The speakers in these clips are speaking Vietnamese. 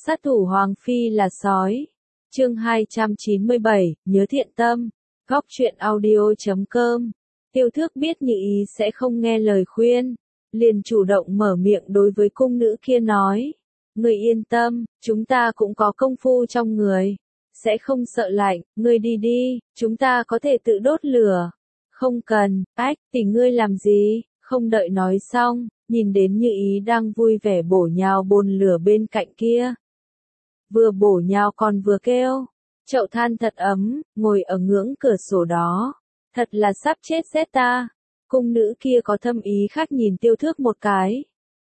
Sát thủ Hoàng Phi là sói. Chương 297, nhớ thiện tâm. Góc truyện audio.com. Tiêu Thước biết Như Ý sẽ không nghe lời khuyên, liền chủ động mở miệng đối với cung nữ kia nói: "Ngươi yên tâm, chúng ta cũng có công phu trong người, sẽ không sợ lạnh, ngươi đi đi, chúng ta có thể tự đốt lửa." "Không cần." "Ách, tỷ ngươi làm gì?" Không đợi nói xong, nhìn đến Như Ý đang vui vẻ bổ nhào bồn lửa bên cạnh kia. Vừa bổ nhào còn vừa kêu: "Chậu than thật ấm, ngồi ở ngưỡng cửa sổ đó, thật là sắp chết rét ta." Cung nữ kia có thâm ý khác nhìn Tiêu Thước một cái.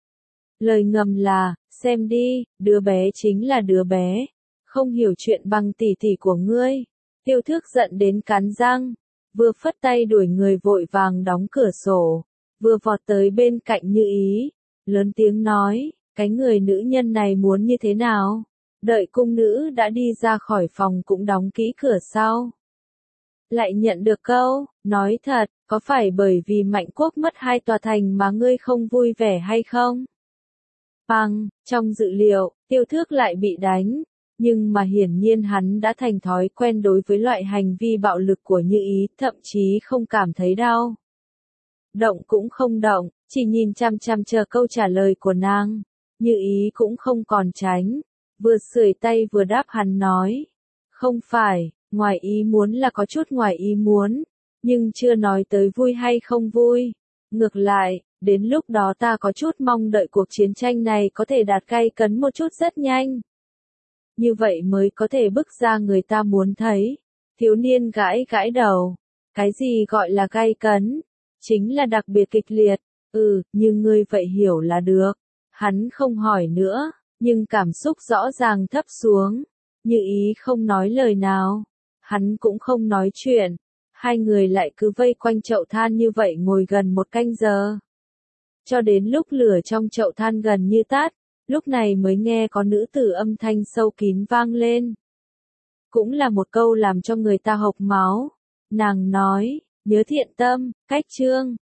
Lời ngầm là: "Xem đi, đứa bé chính là đứa bé, không hiểu chuyện bằng tỷ tỷ của ngươi." Tiêu Thước giận đến cắn răng, vừa phất tay đuổi người vội vàng đóng cửa sổ, vừa vọt tới bên cạnh Như Ý, lớn tiếng nói: "Cái người nữ nhân này muốn như thế nào?" Đợi cung nữ đã đi ra khỏi phòng cũng đóng kỹ cửa sau. Lại nhận được câu: "Nói thật, có phải bởi vì Mạnh Quốc mất 2 tòa thành mà ngươi không vui vẻ hay không?" Bằng, trong dự liệu, Tiêu Thước lại bị đánh, nhưng mà hiển nhiên hắn đã thành thói quen đối với loại hành vi bạo lực của Như Ý, thậm chí không cảm thấy đau. Động cũng không động, chỉ nhìn chằm chằm chờ câu trả lời của nàng. Như Ý cũng không còn tránh, vừa sưởi tay vừa đáp hắn nói: "Không phải, ngoài ý muốn là có chút ngoài ý muốn, nhưng chưa nói tới vui hay không vui. Ngược lại, đến lúc đó ta có chút mong đợi cuộc chiến tranh này có thể đạt gay cấn một chút rất nhanh. Như vậy mới có thể bức ra người ta muốn thấy." Thiếu niên gãi gãi đầu. "Cái gì gọi là gay cấn? Chính là đặc biệt kịch liệt." "Như ngươi vậy hiểu là được." Hắn không hỏi nữa, nhưng cảm xúc rõ ràng thấp xuống. Như Ý không nói lời nào, hắn cũng không nói chuyện. Hai người lại cứ vây quanh chậu than như vậy ngồi gần 1 canh giờ. Cho đến lúc lửa trong chậu than gần như tắt, lúc này mới nghe có nữ tử âm thanh sâu kín vang lên. Cũng là một câu làm cho người ta hộc máu. Nàng nói: "Nhớ thiện tâm." Cách chương